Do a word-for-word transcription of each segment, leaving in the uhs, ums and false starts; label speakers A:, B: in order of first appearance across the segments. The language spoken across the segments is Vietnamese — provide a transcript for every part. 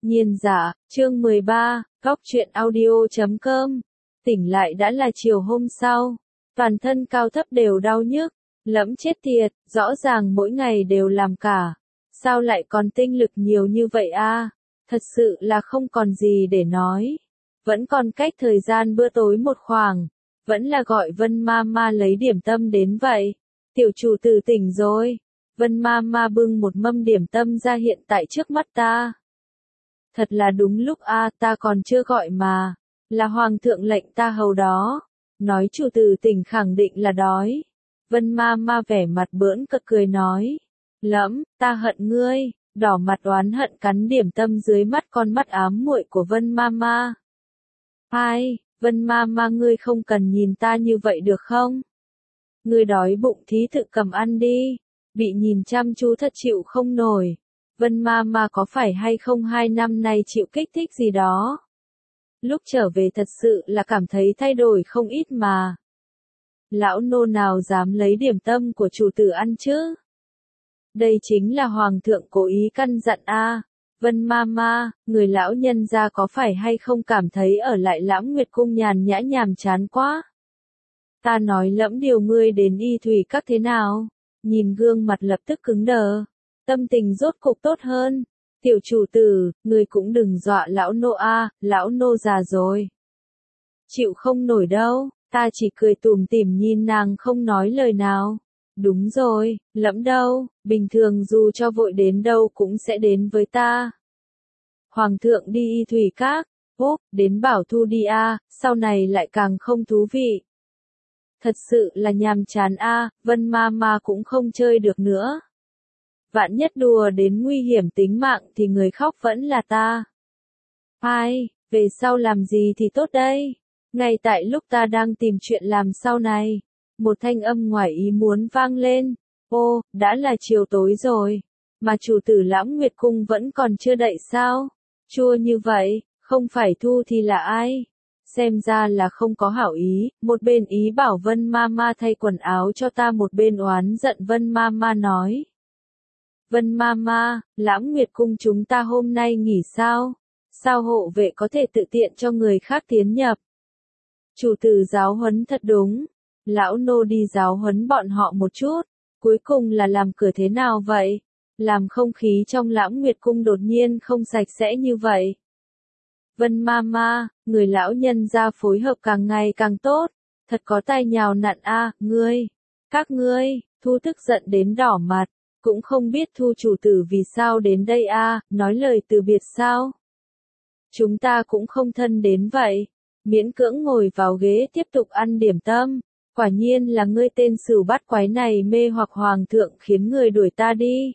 A: Nhiên giả, chương mười ba, góc truyện audio chấm com. Tỉnh lại đã là chiều hôm sau. Toàn thân cao thấp đều đau nhức. Lẫm chết tiệt, rõ ràng mỗi ngày đều làm cả. Sao lại còn tinh lực nhiều như vậy a? Thật sự là không còn gì để nói. Vẫn còn cách thời gian bữa tối một khoảng. Vẫn là gọi Vân Mama lấy điểm tâm đến vậy. Tiểu chủ tử tỉnh rồi. Vân Mama bưng một mâm điểm tâm ra hiện tại trước mắt ta. Thật là đúng lúc a, ta còn chưa gọi mà. Là hoàng thượng lệnh ta hầu đó. Nói chủ tử tỉnh khẳng định là đói. Vân Mama vẻ mặt bỡn cợt cười nói. Lẫm, ta hận ngươi. Đỏ mặt oán hận cắn điểm tâm dưới mắt con mắt ám muội của Vân Mama. Hai, Vân Mama ngươi không cần nhìn ta như vậy được không? Ngươi đói bụng thí tự cầm ăn đi. Bị nhìn chăm chú thật chịu không nổi. Vân Mama có phải hay không hai năm nay chịu kích thích gì đó? Lúc trở về thật sự là cảm thấy thay đổi không ít mà. Lão nô nào dám lấy điểm tâm của chủ tử ăn chứ? Đây chính là hoàng thượng cố ý căn dặn a. Vân Mama, người lão nhân gia có phải hay không cảm thấy ở lại Lãng Nguyệt cung nhàn nhã nhàm chán quá? Ta nói lẫm điều ngươi đến y thủy các thế nào? Nhìn gương mặt lập tức cứng đờ. Tâm tình rốt cục tốt hơn. Tiểu chủ tử, người cũng đừng dọa lão nô a, lão nô già rồi. Chịu không nổi đâu, ta chỉ cười tủm tỉm nhìn nàng không nói lời nào. Đúng rồi, lẫm đâu, bình thường dù cho vội đến đâu cũng sẽ đến với ta. Hoàng thượng đi y thủy các, hốp, đến bảo thu đi a, sau này lại càng không thú vị. Thật sự là nhàm chán a, Vân Mama cũng không chơi được nữa. Vạn nhất đùa đến nguy hiểm tính mạng thì người khóc vẫn là ta. Hai, về sau làm gì thì tốt đây? Ngay tại lúc ta đang tìm chuyện làm sau này, một thanh âm ngoài ý muốn vang lên. Ô, đã là chiều tối rồi, mà chủ tử Lãng Nguyệt cung vẫn còn chưa đậy sao? Chua như vậy, không phải thu thì là ai? Xem ra là không có hảo ý, một bên ý bảo Vân Mama thay quần áo cho ta, một bên oán giận Vân Mama nói. Vân Mama, Lãng Nguyệt cung chúng ta hôm nay nghỉ sao? Sao hộ vệ có thể tự tiện cho người khác tiến nhập? Chủ tử giáo huấn thật đúng. Lão nô đi giáo huấn bọn họ một chút. Cuối cùng là làm cửa thế nào vậy? Làm không khí trong Lãng Nguyệt cung đột nhiên không sạch sẽ như vậy. Vân Mama, người lão nhân gia phối hợp càng ngày càng tốt. Thật có tai nhào nặn a, ngươi. Các ngươi, Thu tức giận đến đỏ mặt. Cũng không biết Thu chủ tử vì sao đến đây a, nói lời từ biệt sao? Chúng ta cũng không thân đến vậy. Miễn cưỡng ngồi vào ghế tiếp tục ăn điểm tâm. Quả nhiên là ngươi tên sửu bát quái này mê hoặc hoàng thượng khiến người đuổi ta đi.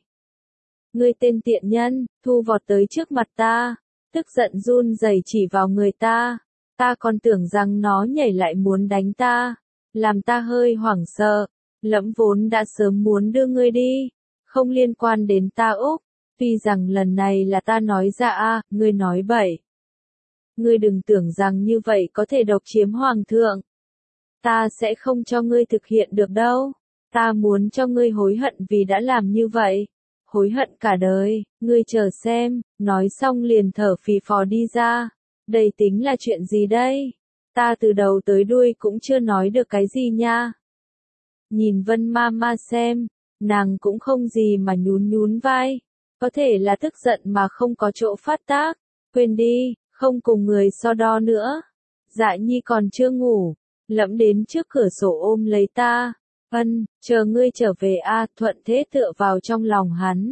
A: Ngươi tên tiện nhân, Thu vọt tới trước mặt ta. Tức giận run rẩy chỉ vào người ta. Ta còn tưởng rằng nó nhảy lại muốn đánh ta. Làm ta hơi hoảng sợ. Lẫm vốn đã sớm muốn đưa ngươi đi. Không liên quan đến ta Úc. Tuy rằng lần này là ta nói ra a, ngươi nói bậy. Ngươi đừng tưởng rằng như vậy có thể độc chiếm hoàng thượng. Ta sẽ không cho ngươi thực hiện được đâu. Ta muốn cho ngươi hối hận vì đã làm như vậy. Hối hận cả đời, ngươi chờ xem. Nói xong liền thở phì phò đi ra. Đây tính là chuyện gì đây? Ta từ đầu tới đuôi cũng chưa nói được cái gì nha. Nhìn Vân Mama xem. Nàng cũng không gì mà nhún nhún vai. Có thể là tức giận mà không có chỗ phát tác. Quên đi, không cùng người so đo nữa. Dạ nhi còn chưa ngủ. Lẫm đến trước cửa sổ ôm lấy ta. Ân, chờ ngươi trở về a, thuận thế tựa vào trong lòng hắn.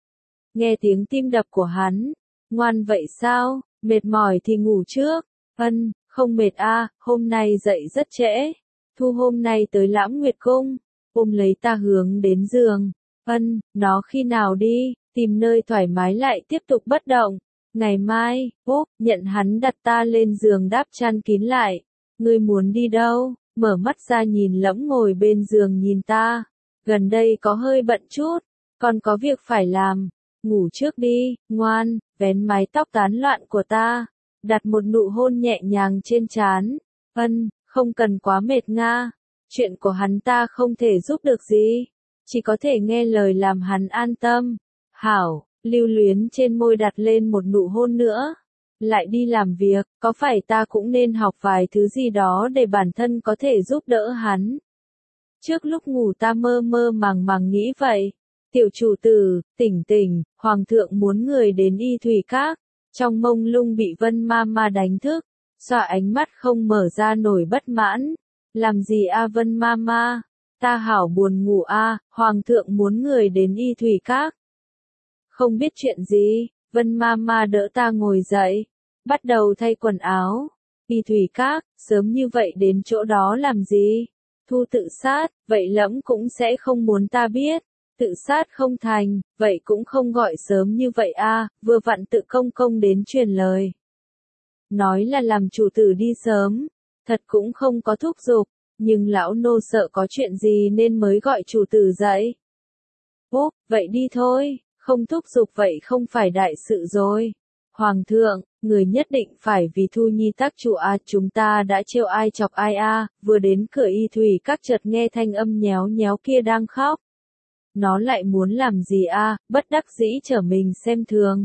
A: Nghe tiếng tim đập của hắn. Ngoan vậy sao, mệt mỏi thì ngủ trước. Ân, không mệt a, hôm nay dậy rất trễ. Thu hôm nay tới Lãng Nguyệt cung. Ôm lấy ta hướng đến giường. Ân, nó khi nào đi, tìm nơi thoải mái lại tiếp tục bất động. Ngày mai, úp, nhận hắn đặt ta lên giường đắp chăn kín lại. Ngươi muốn đi đâu? Mở mắt ra nhìn Lẫm ngồi bên giường nhìn ta. Gần đây có hơi bận chút, còn có việc phải làm. Ngủ trước đi, ngoan, vén mái tóc tán loạn của ta. Đặt một nụ hôn nhẹ nhàng trên trán. Ân, không cần quá mệt nga. Chuyện của hắn ta không thể giúp được gì. Chỉ có thể nghe lời làm hắn an tâm. Hảo, lưu luyến trên môi đặt lên một nụ hôn nữa. Lại đi làm việc, có phải ta cũng nên học vài thứ gì đó để bản thân có thể giúp đỡ hắn? Trước lúc ngủ ta mơ mơ màng màng nghĩ vậy. Tiểu chủ tử, tỉnh tỉnh, hoàng thượng muốn người đến y thủy các. Trong mông lung bị Vân Mama đánh thức, xoa ánh mắt không mở ra nổi bất mãn. Làm gì a Vân Mama? Ta hảo buồn ngủ a, hoàng thượng muốn người đến y thủy các. Không biết chuyện gì, Vân Mama đỡ ta ngồi dậy, bắt đầu thay quần áo. Y thủy các, sớm như vậy đến chỗ đó làm gì? Thu tự sát, vậy lẫm cũng sẽ không muốn ta biết. Tự sát không thành, vậy cũng không gọi sớm như vậy a, vừa vặn tự công công đến truyền lời. Nói là làm chủ tử đi sớm, thật cũng không có thúc giục, nhưng lão nô sợ có chuyện gì nên mới gọi chủ tử dậy. Úp, vậy đi thôi, không thúc giục vậy không phải đại sự rồi. Hoàng thượng, người nhất định phải vì Thu Nhi tác chủ a, chúng ta đã trêu ai chọc ai a, vừa đến cửa y thủy các chợt nghe thanh âm nhéo nhéo kia đang khóc. Nó lại muốn làm gì a, bất đắc dĩ trở mình xem thường.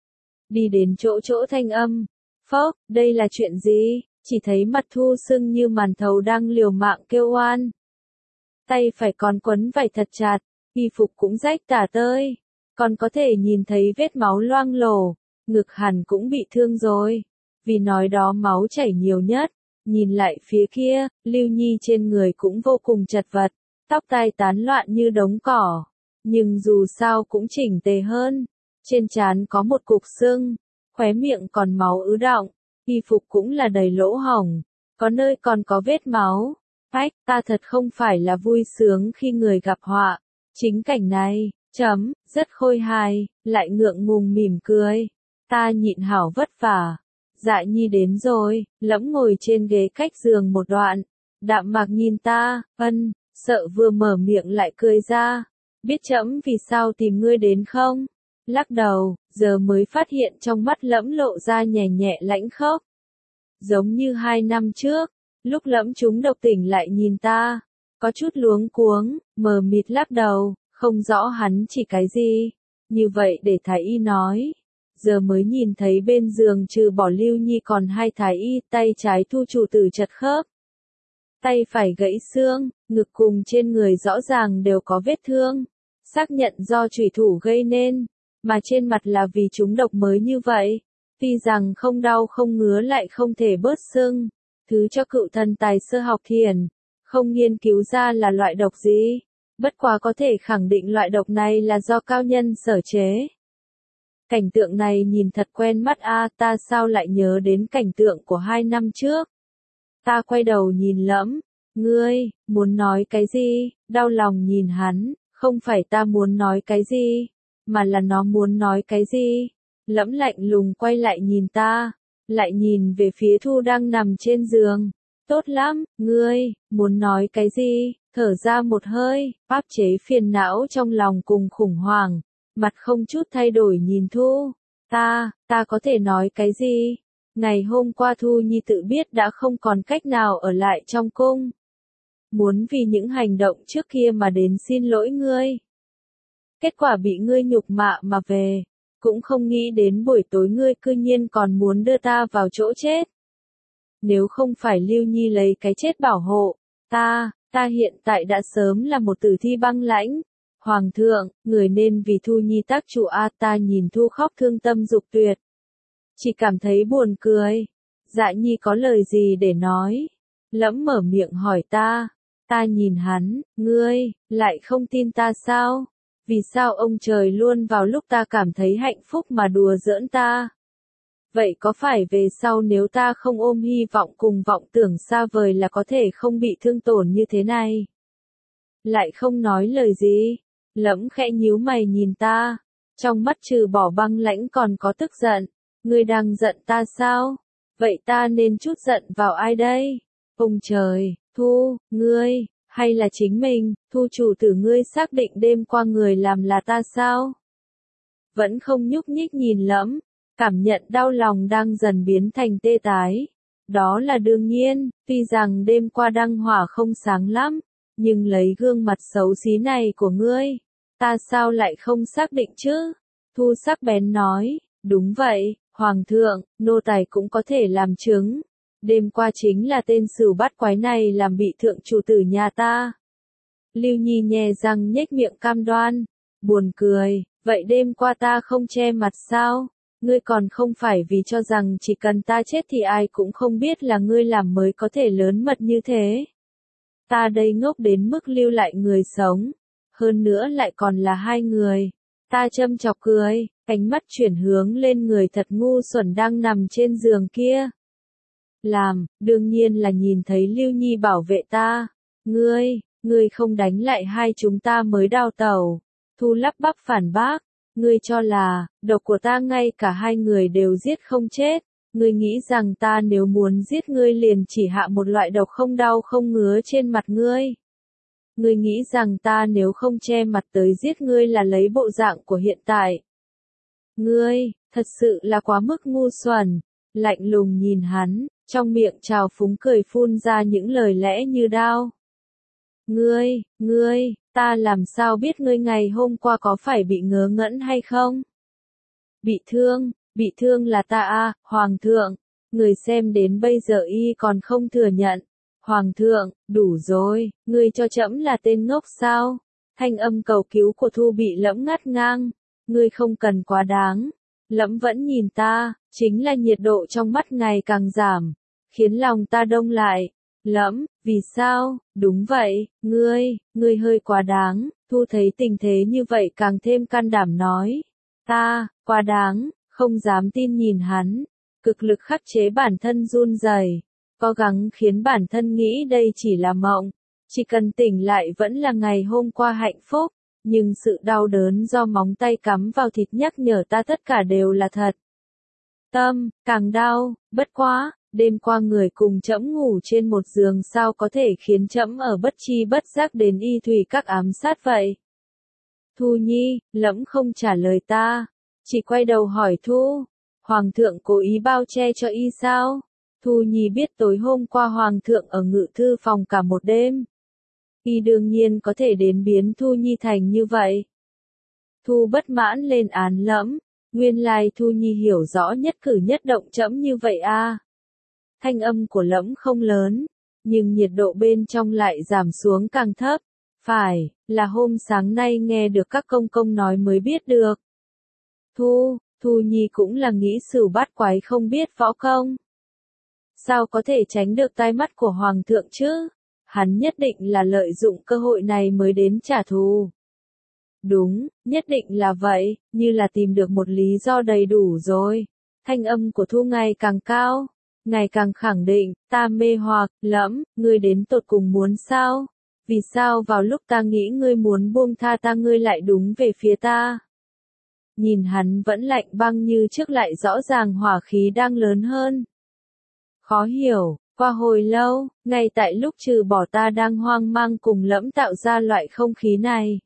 A: Đi đến chỗ chỗ thanh âm. Phốc, đây là chuyện gì? Chỉ thấy mặt Thu sưng như màn thầu đang liều mạng kêu oan. Tay phải còn quấn vải thật chặt, y phục cũng rách tả tơi. Còn có thể nhìn thấy vết máu loang lổ, ngực hẳn cũng bị thương rồi. Vì nói đó máu chảy nhiều nhất. Nhìn lại phía kia, Lưu Nhi trên người cũng vô cùng chật vật. Tóc tai tán loạn như đống cỏ, nhưng dù sao cũng chỉnh tề hơn. Trên trán có một cục sưng, khóe miệng còn máu ứ đọng, y phục cũng là đầy lỗ hổng, có nơi còn có vết máu. Ách, ta thật không phải là vui sướng khi người gặp họa. Chính cảnh này, chấm, rất khôi hài, lại ngượng ngùng mỉm cười. Ta nhịn hảo vất vả. Dạ Nhi đến rồi, lẫm ngồi trên ghế cách giường một đoạn. Đạm mạc nhìn ta, ân. Sợ vừa mở miệng lại cười ra. Biết trẫm vì sao tìm ngươi đến không? Lắc đầu, giờ mới phát hiện trong mắt lẫm lộ ra nhẹ nhẹ lãnh khốc. Giống như hai năm trước, lúc lẫm trúng độc tỉnh lại nhìn ta. Có chút luống cuống, mờ mịt lắc đầu, không rõ hắn chỉ cái gì. Như vậy để thái y nói. Giờ mới nhìn thấy bên giường trừ bỏ Lưu Nhi còn hai thái y, tay trái Thu chủ tử chật khớp. Tay phải gãy xương, ngực cùng trên người rõ ràng đều có vết thương. Xác nhận do chủy thủ gây nên, mà trên mặt là vì trúng độc mới như vậy. Tuy rằng không đau không ngứa lại không thể bớt sưng. Thứ cho cựu thần tài sơ học thiền, không nghiên cứu ra là loại độc gì. Bất quá có thể khẳng định loại độc này là do cao nhân sở chế. Cảnh tượng này nhìn thật quen mắt a, ta sao lại nhớ đến cảnh tượng của hai năm trước. Ta quay đầu nhìn lẫm, ngươi, muốn nói cái gì, đau lòng nhìn hắn, không phải ta muốn nói cái gì, mà là nó muốn nói cái gì. Lẫm lạnh lùng quay lại nhìn ta, lại nhìn về phía Thu đang nằm trên giường. Tốt lắm, ngươi, muốn nói cái gì, thở ra một hơi, áp chế phiền não trong lòng cùng khủng hoảng, mặt không chút thay đổi nhìn Thu. Ta, ta có thể nói cái gì? Ngày hôm qua Thu Nhi tự biết đã không còn cách nào ở lại trong cung. Muốn vì những hành động trước kia mà đến xin lỗi ngươi. Kết quả bị ngươi nhục mạ mà về. Cũng không nghĩ đến buổi tối ngươi cư nhiên còn muốn đưa ta vào chỗ chết. Nếu không phải Lưu Nhi lấy cái chết bảo hộ, ta, ta hiện tại đã sớm là một tử thi băng lãnh. Hoàng thượng, người nên vì Thu Nhi tác chủ a, ta nhìn Thu khóc thương tâm dục tuyệt. Chỉ cảm thấy buồn cười. Dạ Nhi có lời gì để nói? Lẫm mở miệng hỏi ta. Ta nhìn hắn, ngươi, lại không tin ta sao? Vì sao ông trời luôn vào lúc ta cảm thấy hạnh phúc mà đùa giỡn ta? Vậy có phải về sau nếu ta không ôm hy vọng cùng vọng tưởng xa vời là có thể không bị thương tổn như thế này? Lại không nói lời gì. Lẫm khẽ nhíu mày nhìn ta. Trong mắt trừ bỏ băng lãnh còn có tức giận. Ngươi đang giận ta sao? Vậy ta nên chút giận vào ai đây? Ông trời, Thu, ngươi, hay là chính mình, Thu chủ tử ngươi xác định đêm qua người làm là ta sao? Vẫn không nhúc nhích nhìn lẫm, cảm nhận đau lòng đang dần biến thành tê tái. Đó là đương nhiên, tuy rằng đêm qua đăng hỏa không sáng lắm, nhưng lấy gương mặt xấu xí này của ngươi, ta sao lại không xác định chứ? Thu sắc bén nói, đúng vậy, Hoàng thượng, nô tài cũng có thể làm chứng. Đêm qua chính là tên sửu bát quái này làm bị thượng chủ tử nhà ta. Lưu Nhi nhe răng nhếch miệng cam đoan, buồn cười, vậy đêm qua ta không che mặt sao? Ngươi còn không phải vì cho rằng chỉ cần ta chết thì ai cũng không biết là ngươi làm mới có thể lớn mật như thế. Ta đây ngốc đến mức lưu lại người sống, hơn nữa lại còn là hai người. Ta châm chọc cười, ánh mắt chuyển hướng lên người thật ngu xuẩn đang nằm trên giường kia. Làm, đương nhiên là nhìn thấy Lưu Nhi bảo vệ ta. Ngươi, ngươi không đánh lại hai chúng ta mới đào tẩu. Thu lắp bắp phản bác, ngươi cho là, độc của ta ngay cả hai người đều giết không chết. Ngươi nghĩ rằng ta nếu muốn giết ngươi liền chỉ hạ một loại độc không đau không ngứa trên mặt ngươi. Ngươi nghĩ rằng ta nếu không che mặt tới giết ngươi là lấy bộ dạng của hiện tại. Ngươi, thật sự là quá mức ngu xuẩn. Lạnh lùng nhìn hắn, trong miệng trào phúng cười phun ra những lời lẽ như đao. Ngươi, ngươi, ta làm sao biết ngươi ngày hôm qua có phải bị ngớ ngẩn hay không? Bị thương, bị thương là ta à, Hoàng thượng. Người xem đến bây giờ y còn không thừa nhận. Hoàng thượng, đủ rồi, ngươi cho trẫm là tên ngốc sao? Thanh âm cầu cứu của Thu bị Lẫm ngắt ngang. Ngươi không cần quá đáng. Lẫm vẫn nhìn ta, chính là nhiệt độ trong mắt ngày càng giảm, khiến lòng ta đông lại. Lẫm, vì sao? Đúng vậy, ngươi, ngươi hơi quá đáng. Thu thấy tình thế như vậy càng thêm can đảm nói. Ta, quá đáng, không dám tin nhìn hắn. Cực lực khắc chế bản thân run rẩy, cố gắng khiến bản thân nghĩ đây chỉ là mộng. Chỉ cần tỉnh lại vẫn là ngày hôm qua hạnh phúc. Nhưng sự đau đớn do móng tay cắm vào thịt nhắc nhở ta tất cả đều là thật. Tâm, càng đau, bất quá, đêm qua người cùng trẫm ngủ trên một giường sao có thể khiến trẫm ở bất chi bất giác đến y thủy các ám sát vậy? Thu Nhi, Lẫm không trả lời ta, chỉ quay đầu hỏi Thu, Hoàng thượng cố ý bao che cho y sao? Thu Nhi biết tối hôm qua Hoàng thượng ở ngự thư phòng cả một đêm. Y đương nhiên có thể đến biến Thu Nhi thành như vậy. Thu bất mãn lên án Lẫm, nguyên lai Thu Nhi hiểu rõ nhất cử nhất động trẫm như vậy a. À. Thanh âm của Lẫm không lớn, nhưng nhiệt độ bên trong lại giảm xuống càng thấp. Phải, là hôm sáng nay nghe được các công công nói mới biết được. Thu, Thu Nhi cũng là nghĩ sửu bát quái không biết võ công. Sao có thể tránh được tai mắt của Hoàng thượng chứ? Hắn nhất định là lợi dụng cơ hội này mới đến trả thù. Đúng, nhất định là vậy, như là tìm được một lý do đầy đủ rồi. Thanh âm của Thu ngày càng cao, ngày càng khẳng định, ta mê hoặc, Lẫm, ngươi đến tột cùng muốn sao? Vì sao vào lúc ta nghĩ ngươi muốn buông tha ta ngươi lại đúng về phía ta? Nhìn hắn vẫn lạnh băng như trước lại rõ ràng hỏa khí đang lớn hơn. Khó hiểu. Qua hồi lâu, ngay tại lúc trừ bỏ ta đang hoang mang cùng Lẫm tạo ra loại không khí này.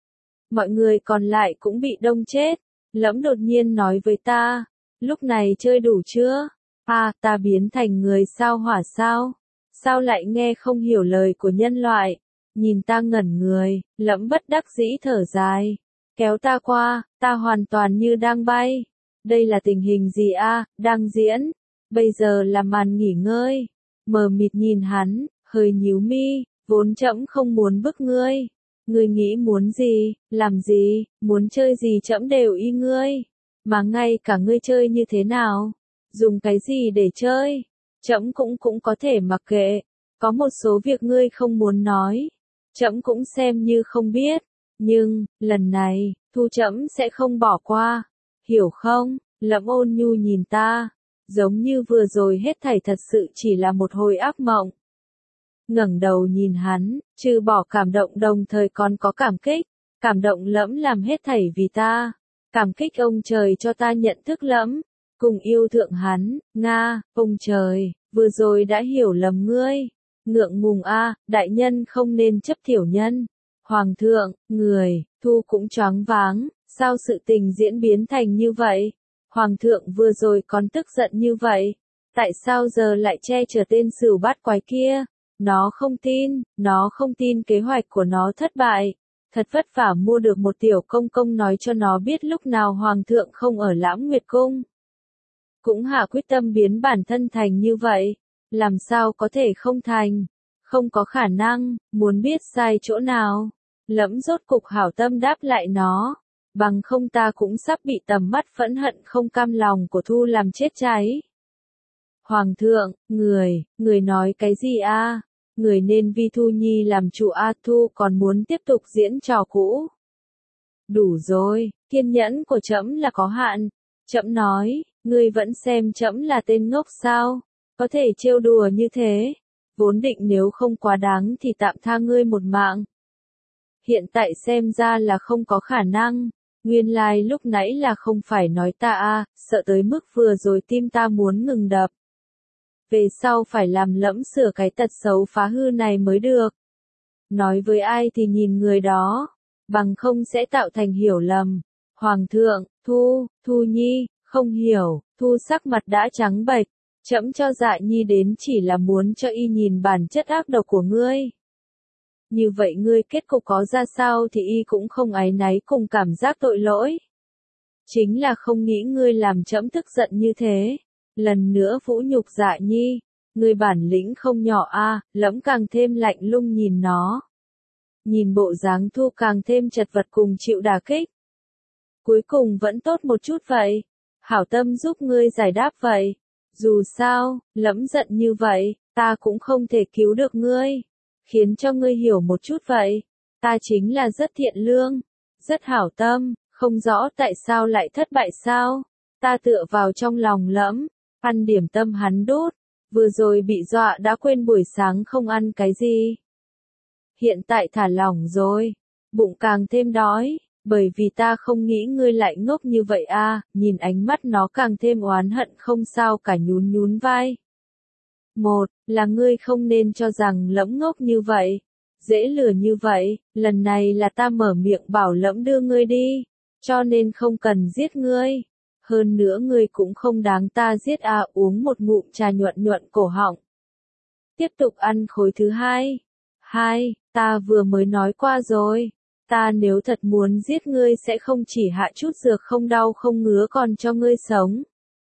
A: Mọi người còn lại cũng bị đông chết. Lẫm đột nhiên nói với ta, lúc này chơi đủ chưa? À, ta biến thành người sao hỏa sao? Sao lại nghe không hiểu lời của nhân loại? Nhìn ta ngẩn người, Lẫm bất đắc dĩ thở dài. Kéo ta qua, ta hoàn toàn như đang bay. Đây là tình hình gì a? À, đang diễn. Bây giờ là màn nghỉ ngơi. Mờ mịt nhìn hắn, hơi nhíu mi, vốn trẫm không muốn bức ngươi. Ngươi nghĩ muốn gì, làm gì, muốn chơi gì trẫm đều y ngươi. Mà ngay cả ngươi chơi như thế nào, dùng cái gì để chơi, trẫm cũng cũng có thể mặc kệ. Có một số việc ngươi không muốn nói, trẫm cũng xem như không biết. Nhưng, lần này, Thu trẫm sẽ không bỏ qua. Hiểu không? Lẫm ôn nhu nhìn ta. Giống như vừa rồi hết thảy thật sự chỉ là một hồi ác mộng. Ngẩng đầu nhìn hắn, trừ bỏ cảm động đồng thời còn có cảm kích. Cảm động Lẫm làm hết thảy vì ta. Cảm kích ông trời cho ta nhận thức Lẫm. Cùng yêu thượng hắn, Nga, ông trời, vừa rồi đã hiểu lầm ngươi. Ngượng ngùng a, đại nhân không nên chấp tiểu nhân. Hoàng thượng, người, Thu cũng choáng váng, sao sự tình diễn biến thành như vậy? Hoàng thượng vừa rồi còn tức giận như vậy, tại sao giờ lại che chở tên sửu bát quái kia? Nó không tin, nó không tin kế hoạch của nó thất bại. thật vất vả mua được một tiểu công công nói cho nó biết lúc nào hoàng thượng không ở Lãm Nguyệt Cung. Cũng hạ quyết tâm biến bản thân thành như vậy, làm sao có thể không thành, không có khả năng, muốn biết sai chỗ nào. Lẫm rốt cục hảo tâm đáp lại nó, bằng không ta cũng sắp bị tầm mắt phẫn hận không cam lòng của Thu làm chết cháy. Hoàng thượng, người, người nói cái gì a? Người nên vi Thu Nhi làm chủ a, Thu còn muốn tiếp tục diễn trò cũ. Đủ rồi, kiên nhẫn của trẫm là có hạn. Trẫm nói, ngươi vẫn xem trẫm là tên ngốc sao? Có thể trêu đùa như thế, vốn định nếu không quá đáng thì tạm tha ngươi một mạng. Hiện tại xem ra là không có khả năng, nguyên lai lúc nãy là không phải nói ta a, sợ tới mức vừa rồi tim ta muốn ngừng đập. Về sau phải làm Lẫm sửa cái tật xấu phá hư này mới được. Nói với ai thì nhìn người đó, bằng không sẽ tạo thành hiểu lầm. Hoàng thượng, Thu, Thu Nhi, không hiểu, Thu sắc mặt đã trắng bệch, trẫm cho Dạ Nhi đến chỉ là muốn cho y nhìn bản chất ác độc của ngươi. Như vậy ngươi kết cục có ra sao thì y cũng không áy náy cùng cảm giác tội lỗi. Chính là không nghĩ ngươi làm trẫm tức giận như thế. Lần nữa vũ nhục Dạ Nhi, ngươi bản lĩnh không nhỏ a, Lẫm càng thêm lạnh lùng nhìn nó. Nhìn bộ dáng Thu càng thêm chật vật cùng chịu đả kích. Cuối cùng vẫn tốt một chút vậy, hảo tâm giúp ngươi giải đáp vậy. Dù sao, Lẫm giận như vậy, ta cũng không thể cứu được ngươi. Khiến cho ngươi hiểu một chút vậy, ta chính là rất thiện lương, rất hảo tâm, không rõ tại sao lại thất bại sao. Ta tựa vào trong lòng Lẫm, ăn điểm tâm hắn đốt, vừa rồi bị dọa đã quên buổi sáng không ăn cái gì. Hiện tại thả lỏng rồi, bụng càng thêm đói, bởi vì ta không nghĩ ngươi lại ngốc như vậy a. Nhìn ánh mắt nó càng thêm oán hận không sao cả, nhún nhún vai. Một, là ngươi không nên cho rằng Lẫm ngốc như vậy, dễ lừa như vậy, lần này là ta mở miệng bảo Lẫm đưa ngươi đi, cho nên không cần giết ngươi. Hơn nữa ngươi cũng không đáng ta giết a, uống một ngụm trà nhuận nhuận cổ họng. Tiếp tục ăn khối thứ hai. Hai, ta vừa mới nói qua rồi, ta nếu thật muốn giết ngươi sẽ không chỉ hạ chút dược không đau không ngứa còn cho ngươi sống.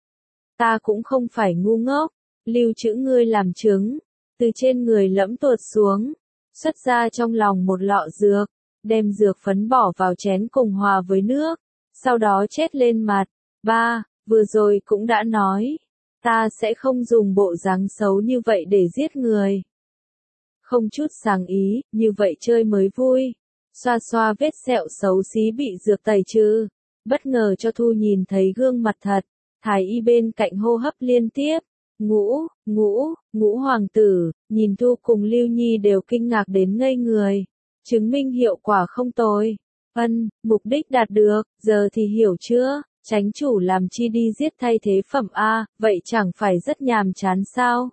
A: Ta cũng không phải ngu ngốc, lưu trữ ngươi làm chứng. Từ trên người Lẫm tuột xuống, xuất ra trong lòng một lọ dược, đem dược phấn bỏ vào chén cùng hòa với nước, sau đó chét lên mặt. Ba, vừa rồi cũng đã nói, ta sẽ không dùng bộ dáng xấu như vậy để giết người. Không chút sáng ý, như vậy chơi mới vui. Xoa xoa vết sẹo xấu xí bị dược tẩy trừ, bất ngờ cho Thu nhìn thấy gương mặt thật, thái y bên cạnh hô hấp liên tiếp. Ngũ, ngũ, ngũ hoàng tử, nhìn Thu cùng Lưu Nhi đều kinh ngạc đến ngây người. Chứng minh hiệu quả không tồi. Ân, mục đích đạt được, giờ thì hiểu chưa? Chánh chủ làm chi đi giết thay thế phẩm a, vậy chẳng phải rất nhàm chán sao?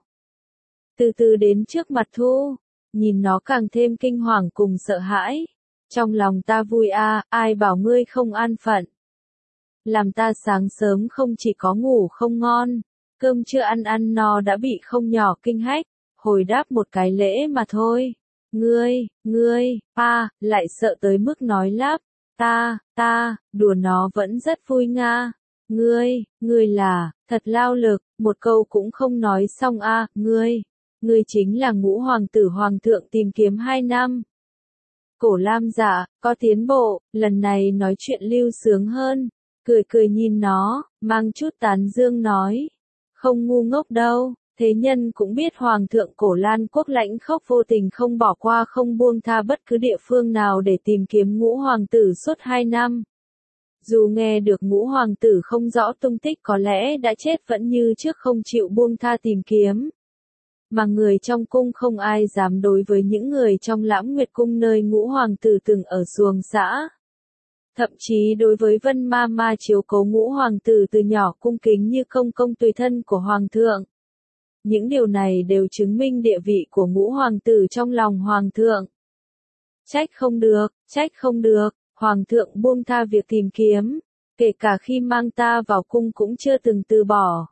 A: Từ từ đến trước mặt Thu, nhìn nó càng thêm kinh hoàng cùng sợ hãi. Trong lòng ta vui a, ai bảo ngươi không an phận. Làm ta sáng sớm không chỉ có ngủ không ngon, cơm chưa ăn ăn no đã bị không nhỏ kinh hách, hồi đáp một cái lễ mà thôi. Ngươi, ngươi, pa, lại sợ tới mức nói lắp. Ta, ta, đùa nó vẫn rất vui nga. Ngươi, ngươi là, thật lao lực, một câu cũng không nói xong a, ngươi, ngươi chính là Ngũ hoàng tử hoàng thượng tìm kiếm hai năm. Cổ Lam Dạ, có tiến bộ, lần này nói chuyện lưu sướng hơn, cười cười nhìn nó, mang chút tán dương nói. Không ngu ngốc đâu, thế nhân cũng biết Hoàng thượng Cổ Lan Quốc lãnh khốc vô tình không bỏ qua không buông tha bất cứ địa phương nào để tìm kiếm Ngũ hoàng tử suốt hai năm. Dù nghe được Ngũ hoàng tử không rõ tung tích có lẽ đã chết vẫn như trước không chịu buông tha tìm kiếm. Mà người trong cung không ai dám đối với những người trong Lãm Nguyệt Cung nơi Ngũ hoàng tử từng ở xuồng xã. Thậm chí đối với Vân Ma Ma chiếu cố Ngũ hoàng tử từ nhỏ cung kính như công công tùy thân của hoàng thượng. Những điều này đều chứng minh địa vị của Ngũ hoàng tử trong lòng hoàng thượng. Trách không được, trách không được, hoàng thượng buông tha việc tìm kiếm, kể cả khi mang ta vào cung cũng chưa từng từ bỏ.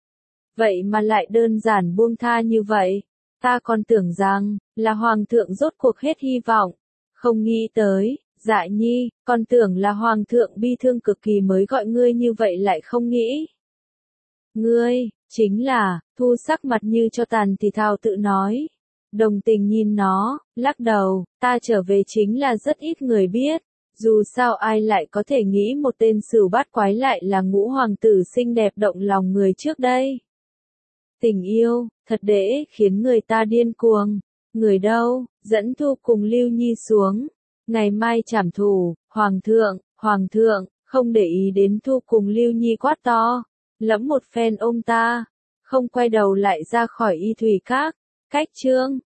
A: Vậy mà lại đơn giản buông tha như vậy, ta còn tưởng rằng là hoàng thượng rốt cuộc hết hy vọng, không nghĩ tới, Dạ nhi, con tưởng là hoàng thượng bi thương cực kỳ mới gọi ngươi như vậy lại không nghĩ. Ngươi, chính là, Thu sắc mặt như cho tàn thì thào tự nói. Đồng tình nhìn nó, lắc đầu, ta trở về chính là rất ít người biết. Dù sao ai lại có thể nghĩ một tên sửu bát quái lại là ngũ hoàng tử xinh đẹp động lòng người trước đây. Tình yêu, thật để khiến người ta điên cuồng. Người đâu, dẫn Thu cùng Lưu Nhi xuống. Ngày mai trảm thủ, hoàng thượng, hoàng thượng, không để ý đến Thu cùng Lưu Nhi quát to. Lẫm một phen ôm ta, không quay đầu lại ra khỏi y thủy các. Cách chương